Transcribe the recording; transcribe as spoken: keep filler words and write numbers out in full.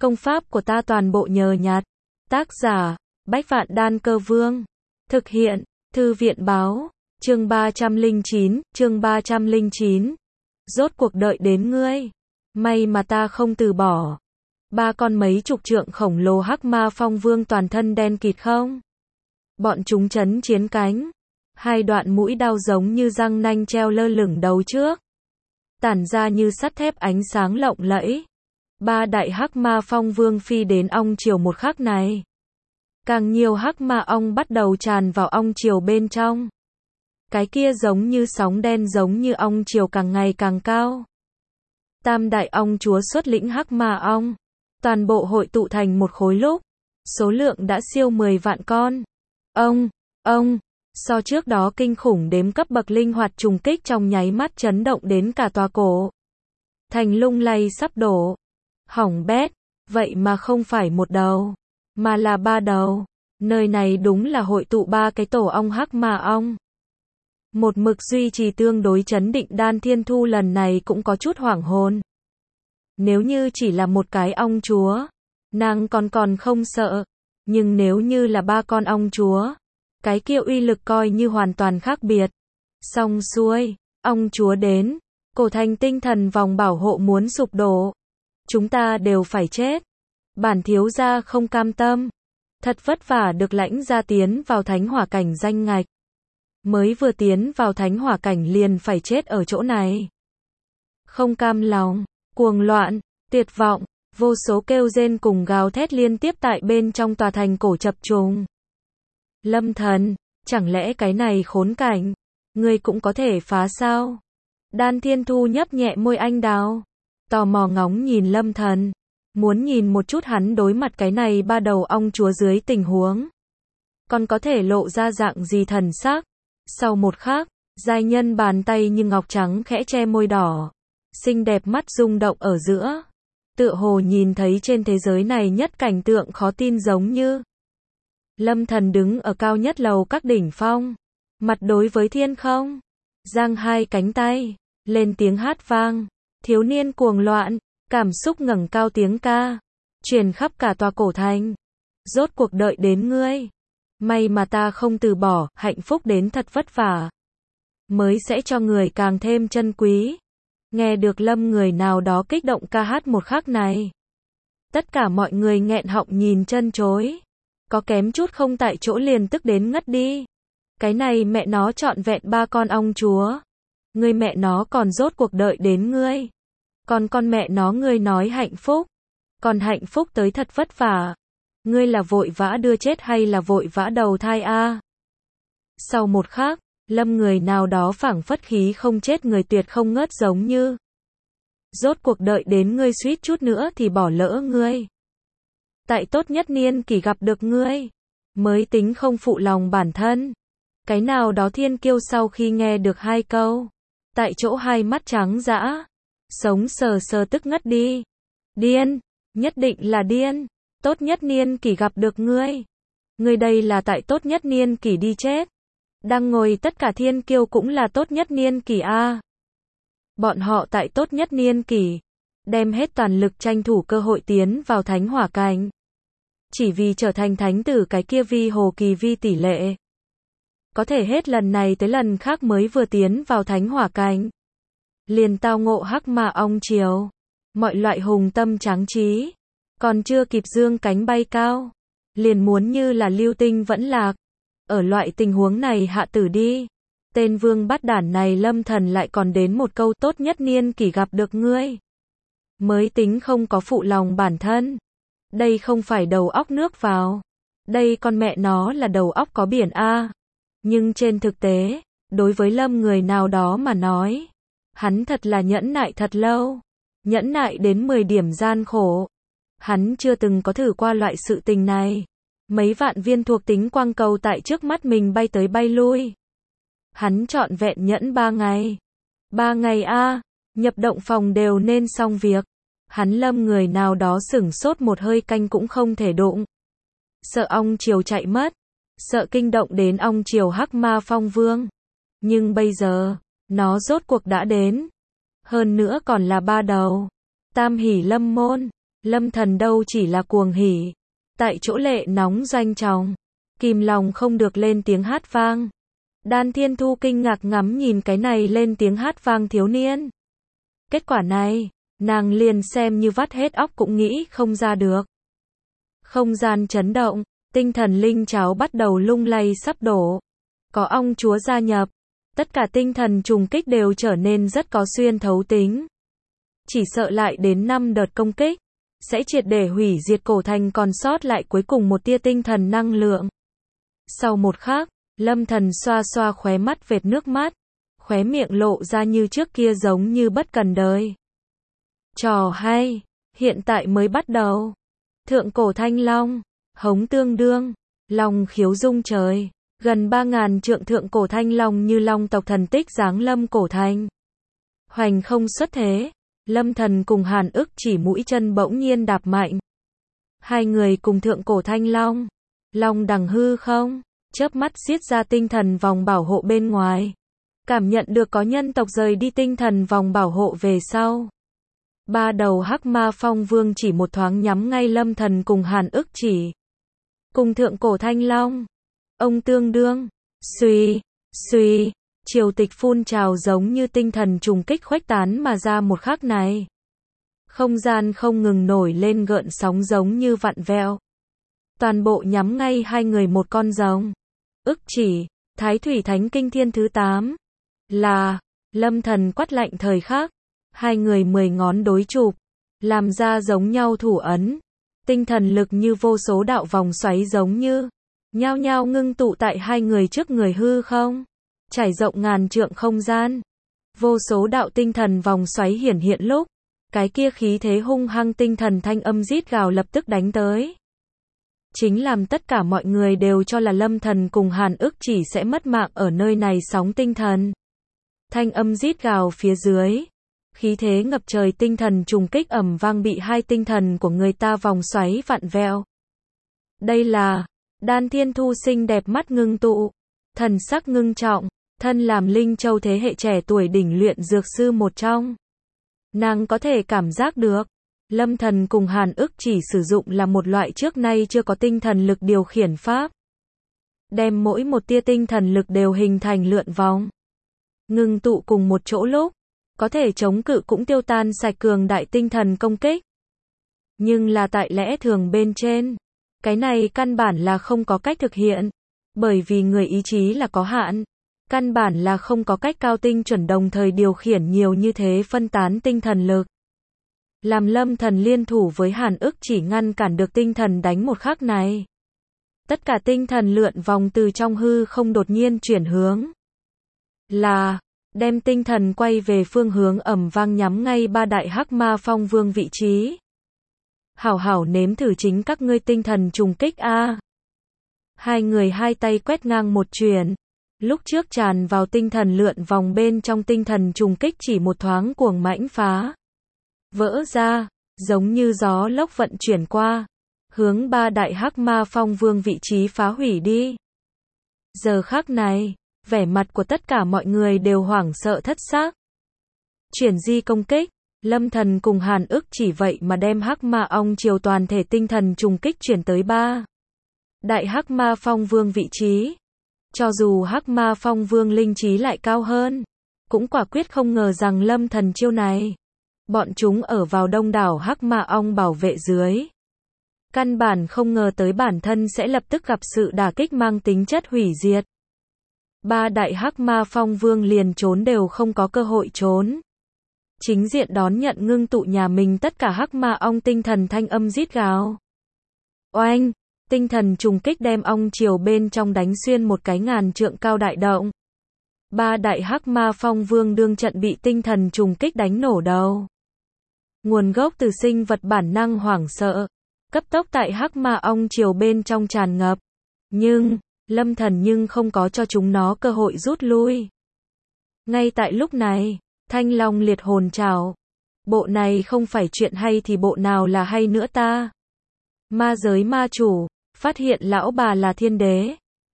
Công pháp của ta toàn bộ nhờ nhặt. Tác giả, Bách Vạn Đan Cơ Vương. Thực hiện, Thư viện Báo. Chương ba trăm lẻ chín, chương ba trăm lẻ chín. Rốt cuộc đợi đến ngươi. May mà ta không từ bỏ. Ba con mấy chục trượng khổng lồ hắc ma phong vương toàn thân đen kịt không? Bọn chúng chấn chiến cánh. Hai đoạn mũi đao giống như răng nanh treo lơ lửng đầu trước. Tản ra như sắt thép ánh sáng lộng lẫy. Ba đại hắc ma phong vương phi đến ong chiều một khắc này. Càng nhiều hắc ma ong bắt đầu tràn vào ong chiều bên trong. Cái kia giống như sóng đen giống như ong chiều càng ngày càng cao. Tam đại ong chúa xuất lĩnh hắc ma ong. Toàn bộ hội tụ thành một khối lúc. Số lượng đã siêu mười vạn con. Ông, ông, so trước đó kinh khủng đếm cấp bậc linh hoạt trùng kích trong nháy mắt chấn động đến cả tòa cổ. Thành lung lay sắp đổ. Hỏng bét, vậy mà không phải một đầu, mà là ba đầu. Nơi này đúng là hội tụ ba cái tổ ong hắc ma ong. Một mực duy trì tương đối chấn định Đan Thiên Thu lần này cũng có chút hoảng hồn. Nếu như chỉ là một cái ong chúa, nàng còn còn không sợ. Nhưng nếu như là ba con ong chúa, cái kia uy lực coi như hoàn toàn khác biệt. Xong xuôi, ong chúa đến, cổ thành tinh thần vòng bảo hộ muốn sụp đổ. Chúng ta đều phải chết. Bản thiếu gia không cam tâm. Thật vất vả được lãnh gia tiến vào thánh hỏa cảnh danh ngạch. Mới vừa tiến vào thánh hỏa cảnh liền phải chết ở chỗ này. Không cam lòng, cuồng loạn, tuyệt vọng, vô số kêu rên cùng gào thét liên tiếp tại bên trong tòa thành cổ chập trùng. Lâm Thần, chẳng lẽ cái này khốn cảnh, ngươi cũng có thể phá sao? Đan Thiên Thu nhấp nhẹ môi anh đào. Tò mò ngóng nhìn Lâm Thần. Muốn nhìn một chút hắn đối mặt cái này ba đầu ong chúa dưới tình huống. Còn có thể lộ ra dạng gì thần sắc. Sau một khắc, giai nhân bàn tay như ngọc trắng khẽ che môi đỏ. Xinh đẹp mắt rung động ở giữa. Tựa hồ nhìn thấy trên thế giới này nhất cảnh tượng khó tin giống như. Lâm Thần đứng ở cao nhất lầu các đỉnh phong. Mặt đối với thiên không. Giang hai cánh tay. Lên tiếng hát vang. Thiếu niên cuồng loạn, cảm xúc ngẩng cao tiếng ca, truyền khắp cả tòa cổ thành. Rốt cuộc đợi đến ngươi. May mà ta không từ bỏ, hạnh phúc đến thật vất vả. Mới sẽ cho người càng thêm chân quý. Nghe được Lâm người nào đó kích động ca hát một khắc này. Tất cả mọi người nghẹn họng nhìn chân chối. Có kém chút không tại chỗ liền tức đến ngất đi. Cái này mẹ nó trọn vẹn ba con ong chúa. Ngươi mẹ nó còn rốt cuộc đợi đến ngươi. Còn con mẹ nó ngươi nói hạnh phúc. Còn hạnh phúc tới thật vất vả. Ngươi là vội vã đưa chết hay là vội vã đầu thai a? À? Sau một khắc, Lâm người nào đó phảng phất khí không chết người tuyệt không ngớt giống như. Rốt cuộc đợi đến ngươi suýt chút nữa thì bỏ lỡ ngươi. Tại tốt nhất niên kỷ gặp được ngươi. Mới tính không phụ lòng bản thân. Cái nào đó thiên kiêu sau khi nghe được hai câu. Tại chỗ hai mắt trắng dã. Sống sờ sờ tức ngất đi. Điên. Nhất định là điên. Tốt nhất niên kỷ gặp được ngươi. Ngươi đây là tại tốt nhất niên kỷ đi chết. Đang ngồi tất cả thiên kiêu cũng là tốt nhất niên kỷ a. Bọn họ tại tốt nhất niên kỷ. Đem hết toàn lực tranh thủ cơ hội tiến vào thánh hỏa cảnh. Chỉ vì trở thành thánh tử cái kia vi hồ kỳ vi tỷ lệ. Có thể hết lần này tới lần khác mới vừa tiến vào thánh hỏa cảnh. Liền tao ngộ hắc ma ong chiều. Mọi loại hùng tâm tráng trí. Còn chưa kịp dương cánh bay cao. Liền muốn như là lưu tinh vẫn lạc. Ở loại tình huống này hạ tử đi. Tên vương bắt đản này Lâm Thần lại còn đến một câu tốt nhất niên kỷ gặp được ngươi. Mới tính không có phụ lòng bản thân. Đây không phải đầu óc nước vào. Đây con mẹ nó là đầu óc có biển a. Nhưng trên thực tế, đối với Lâm người nào đó mà nói. Hắn thật là nhẫn nại thật lâu. Nhẫn nại đến mười điểm gian khổ. Hắn chưa từng có thử qua loại sự tình này. Mấy vạn viên thuộc tính quang cầu tại trước mắt mình bay tới bay lui. Hắn trọn vẹn nhẫn ba ngày. Ba ngày a, nhập động phòng đều nên xong việc. Hắn Lâm người nào đó sửng sốt một hơi canh cũng không thể đụng. Sợ ong chiều chạy mất. Sợ kinh động đến ong chiều hắc ma phong vương. Nhưng bây giờ, nó rốt cuộc đã đến. Hơn nữa còn là ba đầu. Tam hỷ lâm môn. Lâm Thần đâu chỉ là cuồng hỉ. Tại chỗ lệ nóng doanh tròng. Kìm lòng không được lên tiếng hát vang. Đan Thiên Thu kinh ngạc ngắm nhìn cái này lên tiếng hát vang thiếu niên. Kết quả này, nàng liền xem như vắt hết óc cũng nghĩ không ra được. Không gian chấn động, tinh thần linh cháo bắt đầu lung lay sắp đổ. Có ong chúa gia nhập, tất cả tinh thần trùng kích đều trở nên rất có xuyên thấu tính. Chỉ sợ lại đến năm đợt công kích, sẽ triệt để hủy diệt cổ thành còn sót lại cuối cùng một tia tinh thần năng lượng. Sau một khắc, Lâm Thần xoa xoa khóe mắt vệt nước mắt, khóe miệng lộ ra như trước kia giống như bất cần đời. Trò hay, hiện tại mới bắt đầu. Thượng cổ thanh long, hống tương đương, long khiếu rung trời, gần ba ngàn trượng thượng cổ thanh long như long tộc thần tích giáng lâm cổ thành. Hoành không xuất thế, Lâm Thần cùng Hàn Ức Chỉ mũi chân bỗng nhiên đạp mạnh. Hai người cùng thượng cổ thanh long, long đằng hư không, chớp mắt xiết ra tinh thần vòng bảo hộ bên ngoài. Cảm nhận được có nhân tộc rời đi tinh thần vòng bảo hộ về sau. Ba đầu hắc ma phong vương chỉ một thoáng nhắm ngay Lâm Thần cùng Hàn Ức Chỉ. Cùng thượng cổ thanh long. Ông tương đương. Xuy, xuy. Triều tịch phun trào giống như tinh thần trùng kích khuếch tán mà ra một khắc này. Không gian không ngừng nổi lên gợn sóng giống như vặn vẹo. Toàn bộ nhắm ngay hai người một con rồng. Ức Chỉ, Thái Thủy Thánh Kinh Thiên thứ tám. Là, Lâm Thần quát lạnh thời khắc. Hai người mười ngón đối chụp, làm ra giống nhau thủ ấn. Tinh thần lực như vô số đạo vòng xoáy giống như, nhao nhao ngưng tụ tại hai người trước người hư không. Trải rộng ngàn trượng không gian. Vô số đạo tinh thần vòng xoáy hiển hiện lúc. Cái kia khí thế hung hăng tinh thần thanh âm rít gào lập tức đánh tới. Chính làm tất cả mọi người đều cho là Lâm Thần cùng Hàn Ức Chỉ sẽ mất mạng ở nơi này sóng tinh thần. Thanh âm rít gào phía dưới. Khí thế ngập trời tinh thần trùng kích ầm vang bị hai tinh thần của người ta vòng xoáy vặn vẹo. Đây là Đan Thiên Thu xinh đẹp mắt ngưng tụ, thần sắc ngưng trọng, thân làm Linh Châu thế hệ trẻ tuổi đỉnh luyện dược sư một trong. Nàng có thể cảm giác được, Lâm Thần cùng Hàn Ức Chỉ sử dụng là một loại trước nay chưa có tinh thần lực điều khiển pháp. Đem mỗi một tia tinh thần lực đều hình thành lượn vòng. Ngưng tụ cùng một chỗ lúc. Có thể chống cự cũng tiêu tan sạch cường đại tinh thần công kích. Nhưng là tại lẽ thường bên trên. Cái này căn bản là không có cách thực hiện. Bởi vì người ý chí là có hạn. Căn bản là không có cách cao tinh chuẩn đồng thời điều khiển nhiều như thế phân tán tinh thần lực. Làm Lâm Thần liên thủ với Hàn Ức Chỉ ngăn cản được tinh thần đánh một khắc này. Tất cả tinh thần lượn vòng từ trong hư không đột nhiên chuyển hướng. Là đem tinh thần quay về phương hướng ầm vang nhắm ngay ba đại hắc ma phong vương vị trí. Hảo hảo nếm thử chính các ngươi tinh thần trùng kích a. Hai người hai tay quét ngang một chuyển. Lúc trước tràn vào tinh thần lượn vòng bên trong tinh thần trùng kích chỉ một thoáng cuồng mãnh phá. Vỡ ra, giống như gió lốc vận chuyển qua. Hướng ba đại hắc ma phong vương vị trí phá hủy đi. Giờ khắc này. Vẻ mặt của tất cả mọi người đều hoảng sợ thất xác. Chuyển di công kích, Lâm Thần cùng Hàn Ức Chỉ vậy mà đem hắc ma ong chiều toàn thể tinh thần trùng kích chuyển tới ba. Đại hắc ma phong vương vị trí. Cho dù hắc ma phong vương linh trí lại cao hơn, cũng quả quyết không ngờ rằng Lâm Thần chiêu này. Bọn chúng ở vào đông đảo hắc ma ong bảo vệ dưới. Căn bản không ngờ tới bản thân sẽ lập tức gặp sự đả kích mang tính chất hủy diệt. Ba đại hắc ma phong vương liền trốn đều không có cơ hội trốn. Chính diện đón nhận ngưng tụ nhà mình tất cả hắc ma ong tinh thần thanh âm rít gào. Oanh, tinh thần trùng kích đem ong chiều bên trong đánh xuyên một cái ngàn trượng cao đại động. Ba đại hắc ma phong vương đương trận bị tinh thần trùng kích đánh nổ đầu. Nguồn gốc từ sinh vật bản năng hoảng sợ, cấp tốc tại hắc ma ong chiều bên trong tràn ngập. Nhưng Lâm Thần nhưng không có cho chúng nó cơ hội rút lui. Ngay tại lúc này, Thanh Long liệt hồn trảo. Bộ này không phải chuyện hay thì bộ nào là hay nữa ta? Ma giới ma chủ, phát hiện lão bà là thiên đế.